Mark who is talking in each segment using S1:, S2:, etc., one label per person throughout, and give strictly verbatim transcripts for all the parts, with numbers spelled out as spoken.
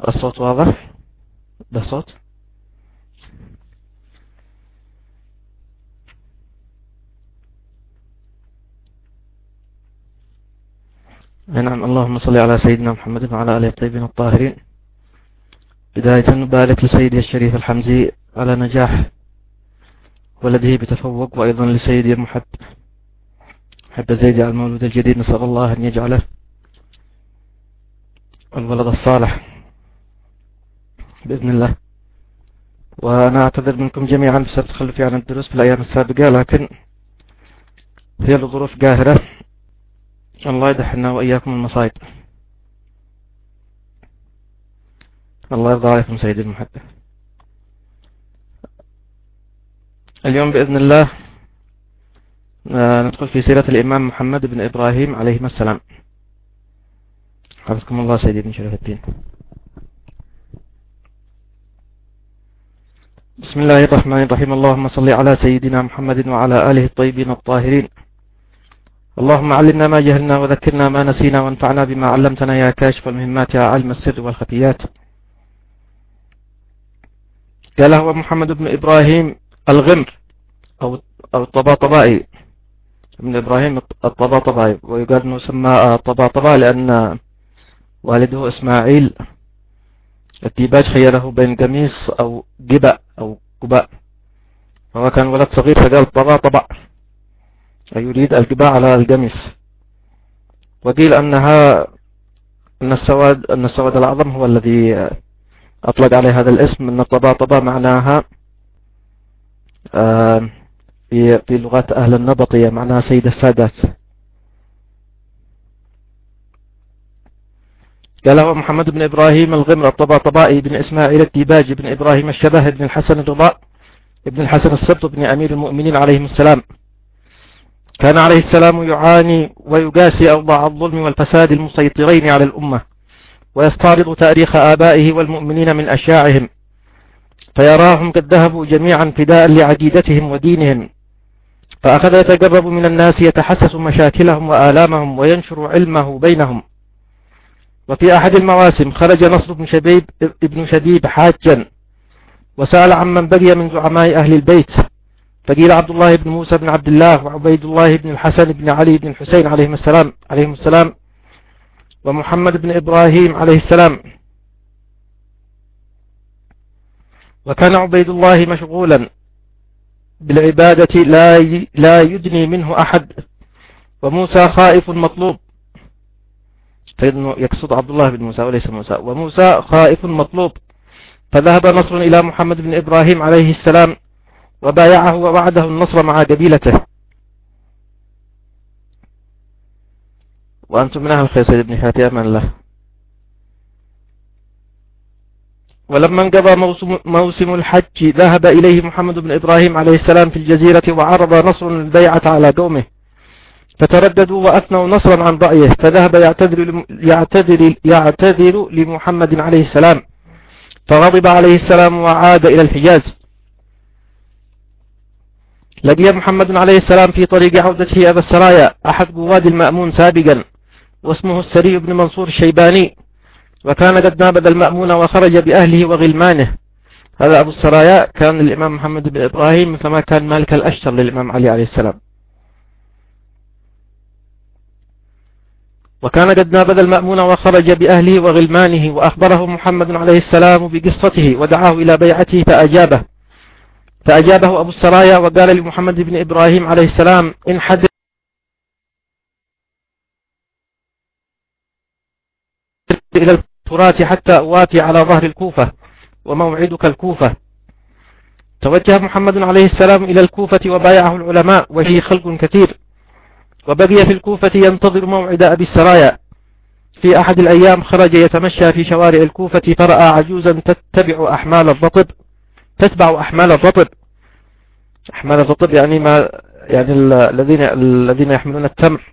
S1: الصوت واضح؟ ده صوت؟ نعم. اللهم صل على سيدنا محمد وعلى آله الطيبين الطاهرين. بداية نبارك لسيدي الشريف الحمزي على نجاح ولده بتفوق، وأيضا لسيدي المحب محب زيدي على المولود الجديد، نسأل الله أن يجعله الولد الصالح بإذن الله. وأنا أعتذر منكم جميعا بسبب تخلفي عن الدروس في الأيام السابقة، لكن هي الظروف قاهرة. الله يدحنا وإياكم المصائب. الله يرضى عليكم سيدي المحب. اليوم بإذن الله ندخل في سيرة الإمام محمد بن إبراهيم عليه السلام. حفظكم الله سيدي بن شرف الدين. بسم الله الرحمن الرحيم. اللهم صل على سيدنا محمد وعلى آله الطيبين الطاهرين. اللهم علمنا ما جهلنا وذكرنا ما نسينا وانفعنا بما علمتنا يا كاشف المهمات يا علم السر والخفيات. قال هو محمد بن إبراهيم الغمر أو أو الطباطبائي، ابن إبراهيم الطباطبائي، ويقال أنه سمى الطباطباء لأن والده إسماعيل الديباج خيره بين قميص أو قباء أو قباء، فهو كان ولد صغير فقال طباطباء، أي يريد القباء على القميص. وقيل أنها أن السواد أن السواد الأعظم هو الذي أطلق عليه هذا الاسم، أن الطباطباء معناها في في لغات أهل النبطية معناها سيد السادات. قال هو محمد بن إبراهيم الغمر الطباطبائي بن إسماعيل الديباج بن إبراهيم الشبه بن الحسن الرضا ابن الحسن السبط بن أمير المؤمنين عليهم السلام. كان عليه السلام يعاني ويقاسي أوضاع الظلم والفساد المسيطرين على الأمة، ويستعرض تاريخ آبائه والمؤمنين من أشياعهم، فيراهم قد ذهبوا جميعا فداء لعقيدتهم ودينهم، فأخذ يتقرب من الناس يتحسس مشاكلهم وآلامهم وينشر علمه بينهم. وفي أحد المواسم خرج نصر بن شبيب ابن شبيب حاجا، وسأل عمن بقي من زعماء أهل البيت، فقيل عبد الله بن موسى بن عبد الله وعبيد الله بن الحسن بن علي بن الحسين عليهم السلام عليهم السلام ومحمد بن إبراهيم عليه السلام. وكان عبيد الله مشغولا بالعبادة لا لا يدني منه أحد، وموسى خائف مطلوب، فإنه يقصد عبد الله بن موسى وليس موسى، وموسى خائف مطلوب. فذهب نصر إلى محمد بن إبراهيم عليه السلام وبايعه ووعده النصر مع قبيلته. وأنتم من أهل الخير سيد ابن حاتي، أمان الله. ولما انقضى موسم, موسم الحج ذهب إليه محمد بن إبراهيم عليه السلام في الجزيرة، وعرض نصر البيعة على قومه، فترددوا وأثنوا نصرا عن رأيه، فذهب يعتذر, يعتذر, يعتذر لمحمد عليه السلام، فغضب عليه السلام وعاد إلى الحجاز. لقي محمد عليه السلام في طريق عودته أبا السرايا أحد قواد المأمون سابقا، واسمه السري بن منصور الشيباني، وكان قد نابذ المأمون وخرج بأهله وغلمانه. هذا أبو السرايا كان الإمام محمد بن إبراهيم مثلما كان مالك الأشتر للإمام علي عليه السلام. وكان قد نابذ المأمون وخرج بأهله وغلمانه، وأخبره محمد عليه السلام بقصته ودعاه إلى بيعته فأجابه فأجابه أبو السرايا وقال لمحمد بن إبراهيم عليه السلام: إن حد إلى الفرات حتى أوافي على ظهر الكوفة، وموعدك الكوفة. توجه محمد عليه السلام إلى الكوفة وبايعه العلماء وفيه خلق كثير، وبقي في الكوفة ينتظر موعد أبي السرايا. في أحد الأيام خرج يتمشى في شوارع الكوفة، فرأى عجوزا تتبع أحمال الرطب تتبع أحمال الرطب أحمال الرطب يعني ما يعني الذين الذين يحملون التمر،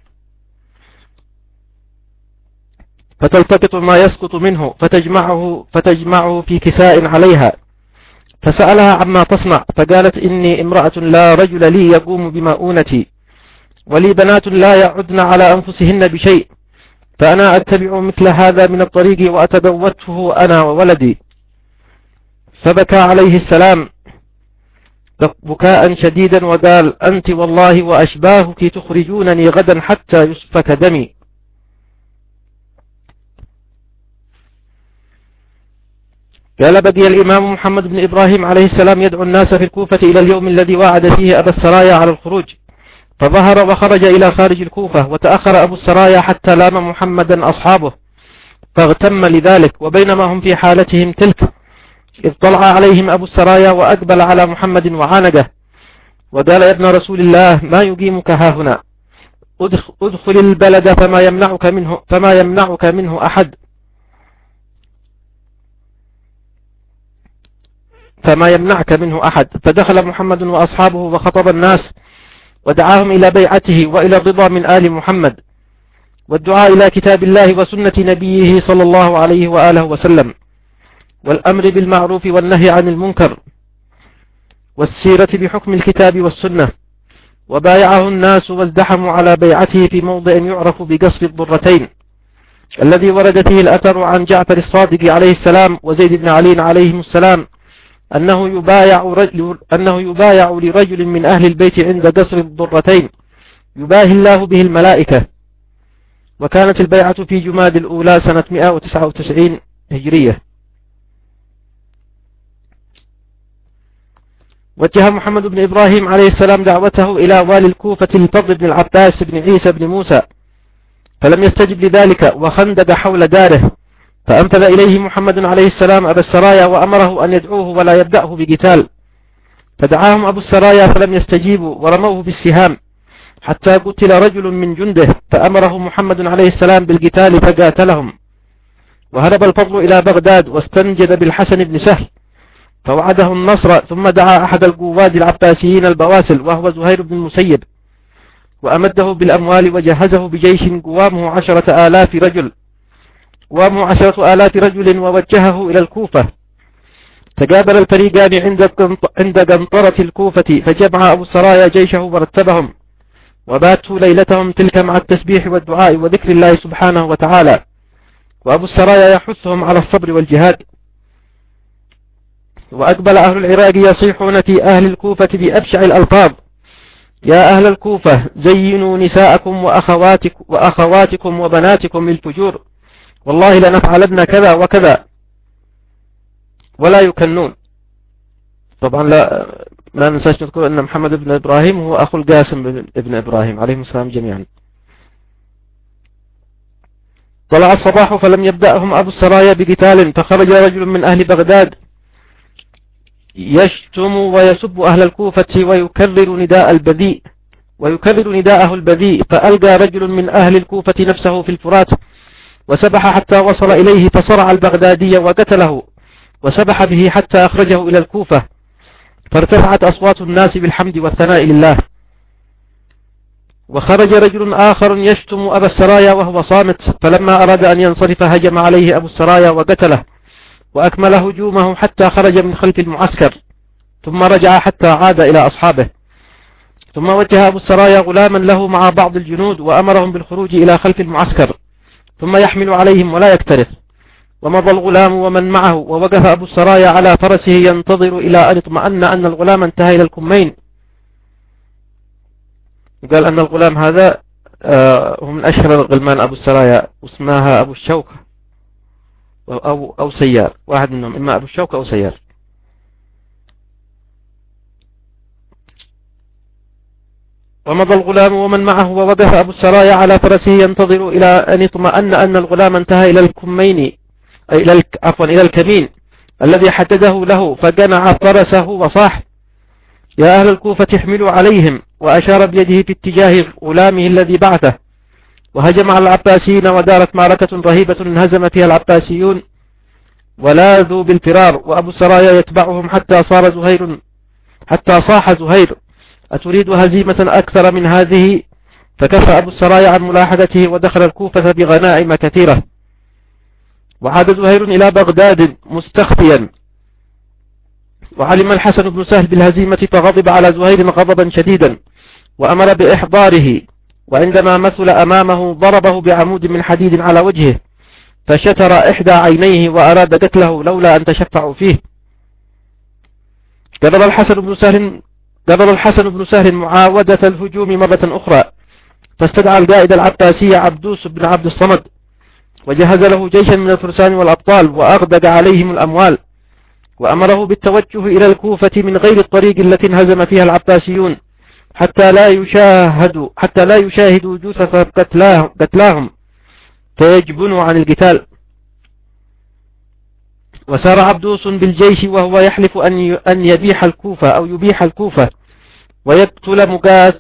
S1: فتلتقط ما يسقط منه فتجمعه فتجمعه في كساء عليها، فسألها عما تصنع، فقالت: إني امرأة لا رجل لي يقوم بمؤونتي، ولي بنات لا يعدن على أنفسهن بشيء، فأنا أتبع مثل هذا من الطريق وأتبوته أنا وولدي. فبكى عليه السلام بكاء شديدا وقال: أنت والله وأشباهك تخرجونني غدا حتى يسفك دمي. قال: بقي الإمام محمد بن إبراهيم عليه السلام يدعو الناس في الكوفة إلى اليوم الذي وعد فيه أبا السرايا على الخروج، فظهر وخرج إلى خارج الكوفة، وتأخر أبو السرايا حتى لام محمدا أصحابه فاغتم لذلك. وبينما هم في حالتهم تلك إذ طلع عليهم أبو السرايا وأقبل على محمد وعانقه وقال: يا ابن رسول الله، ما يقيمك هاهنا؟ ادخل البلد فما يمنعك منه, فما يمنعك منه أحد فما يمنعك منه أحد. فدخل محمد وأصحابه وخطب الناس ودعاهم إلى بيعته وإلى الرضا من آل محمد والدعاء إلى كتاب الله وسنة نبيه صلى الله عليه وآله وسلم، والأمر بالمعروف والنهي عن المنكر، والسيرة بحكم الكتاب والسنة. وبايعه الناس وازدحموا على بيعته في موضع يعرف بقصر الضرتين، الذي ورد فيه الأثر عن جعفر الصادق عليه السلام وزيد بن علي عليهم السلام أنه يبايع, رجل أنه يبايع لرجل من أهل البيت عند قصر الضرتين يباهي الله به الملائكة. وكانت البيعة في جماد الأولى سنة مئة وتسعة وتسعين هجرية. وجه محمد بن إبراهيم عليه السلام دعوته إلى والي الكوفة الفضل بن العباس بن عيسى بن موسى، فلم يستجب لذلك وخندق حول داره، فأنفذ إليه محمد عليه السلام أبا السرايا وأمره أن يدعوه ولا يبدأه بقتال، فدعاهم أبو السرايا فلم يستجيبوا ورموه بالسهام حتى قتل رجل من جنده، فأمره محمد عليه السلام بالقتال فقاتلهم. وهرب الفضل إلى بغداد واستنجد بالحسن بن سهل فوعده النصر، ثم دعا أحد القواد العباسيين البواسل وهو زهير بن المسيب وأمده بالأموال وجهزه بجيش قوامه عشرة آلاف رجل قوامه عشرة آلاف رجل ووجهه إلى الكوفة. تقابل الفريقان عند قنطرة الكوفة، فجمع أبو السرايا جيشه ورتبهم وباتوا ليلتهم تلك مع التسبيح والدعاء وذكر الله سبحانه وتعالى، وأبو السرايا يحثهم على الصبر والجهاد. وأقبل أهل العراق يصيحون في أهل الكوفة بأبشع الألفاظ: يا أهل الكوفة، زينوا نساءكم وأخواتك وأخواتكم وبناتكم للفجور، والله لنفعلن كذا وكذا، ولا يكنون. طبعا لا ما ننساش نذكر أن محمد بن إبراهيم هو أخو القاسم بن إبراهيم عليهم السلام جميعا. طلع الصباح فلم يبدأهم أبو السرايا بقتال، فخرج رجل من أهل بغداد يشتم ويسب أهل الكوفة ويكرر نداء البذيء ويكرر نداءه البذيء، فألقى رجل من أهل الكوفة نفسه في الفرات وسبح حتى وصل إليه، فصرع البغدادي وقتله وسبح به حتى أخرجه إلى الكوفة، فارتفعت أصوات الناس بالحمد والثناء لله. وخرج رجل آخر يشتم أبا السرايا وهو صامت، فلما أراد أن ينصرف هجم عليه أبو السرايا وقتله وأكمل هجومه حتى خرج من خلف المعسكر، ثم رجع حتى عاد إلى أصحابه. ثم وجه أبو السرايا غلاما له مع بعض الجنود وأمرهم بالخروج إلى خلف المعسكر ثم يحمل عليهم ولا يكترث. ومضى الغلام ومن معه، ووقف أبو السرايا على فرسه ينتظر إلى أن اطمأن أن الغلام انتهى إلى الكمين. وقال أن الغلام هذا هو من أشهر الغلمان أبو السرايا، واسمها أبو الشوك أو, أو سيار، واحد منهم إما أبو الشوك أو سيار. ومضى الغلام ومن معه، ووقف أبو السرايا على فرسه ينتظر إلى أن يطمأن أن الغلام انتهى إلى الكمين، إلى عفوا إلى الكمين الذي حدده له، فجنع فرسه وصاح: يا أهل الكوفة احملوا عليهم، وأشار بيده في اتجاه غلامه الذي بعثه، وهجم على العباسيين ودارت معركة رهيبة انهزم فيها العباسيون ولاذوا بالفرار، وأبو السرايا يتبعهم حتى صار زهير حتى صاح زهير: أتريد هزيمة أكثر من هذه؟ فكف أبو السرايا عن ملاحظته ودخل الكوفة بغنائم كثيرة. وعاد زهير إلى بغداد مستخفيا، وعلم الحسن بن سهل بالهزيمة فغضب على زهير غضبا شديدا وأمر بإحضاره، وعندما مثل أمامه ضربه بعمود من حديد على وجهه فشتر إحدى عينيه وأراد قتله لولا أن تشفعوا فيه. قرر الحسن بن سهل قرر الحسن بن سهل معاودة الهجوم مرة أخرى، فاستدعى القائد العباسي عبدوس بن عبد الصمد وجهز له جيشا من الفرسان والأبطال وأغدق عليهم الأموال، وأمره بالتوجه إلى الكوفة من غير الطريق التي انهزم فيها العباسيون حتى لا يشاهدوا حتى لا يشاهدوا جثث قتلاهم فيجبنوا عن القتال. وسار عبدوس بالجيش وهو يحلف أن أن يبيح الكوفة أو يبيح الكوفة ويقتل مقات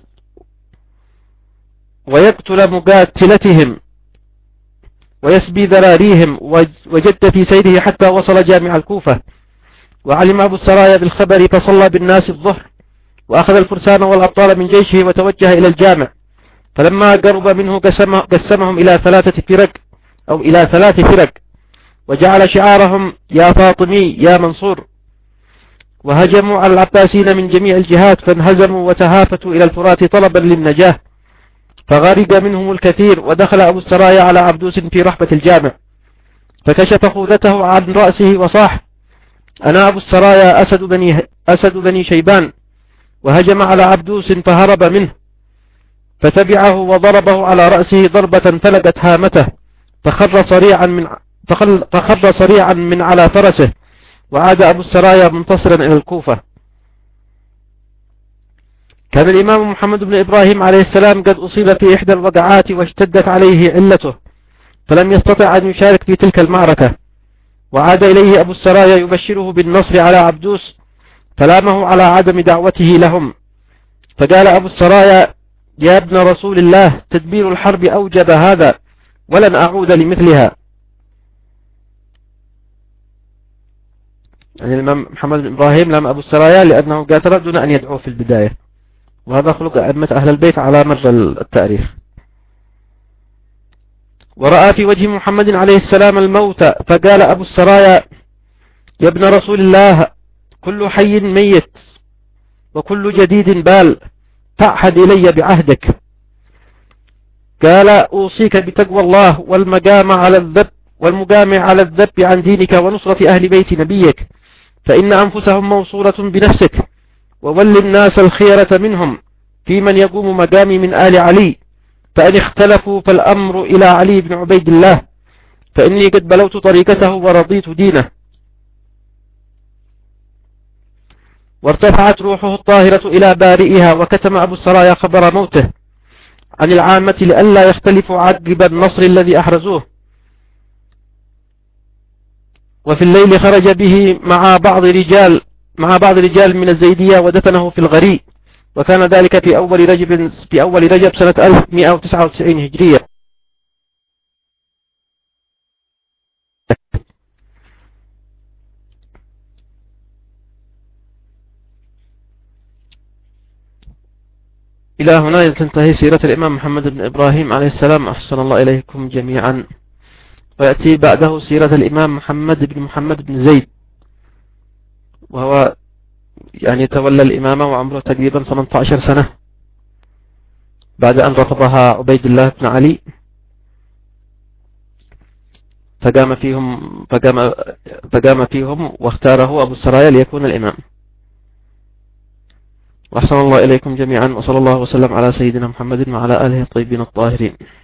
S1: ويقتل مقاتلتهم ويسبي ذراريهم، وجد في سيره حتى وصل جامع الكوفة. وعلم أبو السرايا بالخبر فصلى بالناس الظهر، وأخذ الفرسان والأبطال من جيشه وتوجه إلى الجامع، فلما قرب منه قسمهم إلى ثلاثة فرق أو إلى ثلاث فرق وجعل شعارهم يا فاطمي يا منصور، وهجموا على العباسيين من جميع الجهات فانهزموا وتهافتوا إلى الفرات طلبا للنجاة، فغرق منهم الكثير. ودخل أبو السرايا على عبدوس في رحبة الجامع فكشف خوذته عن رأسه وصاح: أنا أبو السرايا أسد بني, أسد بني شيبان. وهجم على عبدوس فهرب منه، فتبعه وضربه على رأسه ضربة فلقت هامته فخر صريعا من فخر صريعا من على فرسه، وعاد أبو السرايا منتصرا إلى الكوفة. كان الإمام محمد بن إبراهيم عليه السلام قد أصيب في إحدى الوقعات واشتدت عليه علته فلم يستطع أن يشارك في تلك المعركة، وعاد إليه أبو السرايا يبشره بالنصر على عبدوس فلامه على عدم دعوته لهم. فقال أبو السرايا: يا ابن رسول الله، تدبير الحرب أوجب هذا ولن أعود لمثلها. يعني الإمام محمد بن إبراهيم لام أبو السرايا لأنه قاتل دون أن يدعو في البداية، وهذا خلق أئمة أهل البيت على مر التاريخ. ورأى في وجه محمد عليه السلام الموت فقال أبو السرايا: يا ابن رسول الله، كل حي ميت وكل جديد بال، تعهد إلي بعهدك. قال: أوصيك بتقوى الله والمقام على الذب والمقام على الذب عن دينك ونصرة أهل بيت نبيك، فإن أنفسهم موصولة بنفسك، وول الناس الخيرة منهم في من يقوم مقامي من آل علي، فإن اختلفوا فالأمر إلى علي بن عبيد الله، فإني قد بلوت طريقته ورضيت دينه. وارتفعت روحه الطاهرة إلى بارئها، وكتم أبو السرايا خبر موته عن العامة لئلا يختلفوا عقب النصر الذي أحرزوه. وفي الليل خرج به مع بعض رجال مع بعض رجال من الزيدية ودفنه في الغريء، وكان ذلك في أول رجب في أول رجب سنة ألف ومئة وتسعة وتسعين هجرية. إلى هنا تنتهي سيرة الإمام محمد بن إبراهيم عليه السلام، أحسن الله إليكم جميعا. ويأتي بعده سيرة الإمام محمد بن محمد بن زيد، وهو يعني تولى الإمامة وعمره تقريبا ثمانية عشر سنة بعد أن رفضها عبيد الله بن علي، فقام فيهم فقام فقام فيهم واختاره أبو السرايا ليكون الإمام. وأحسن الله إليكم جميعا، وصلى الله وسلم على سيدنا محمد وعلى آله الطيبين الطاهرين.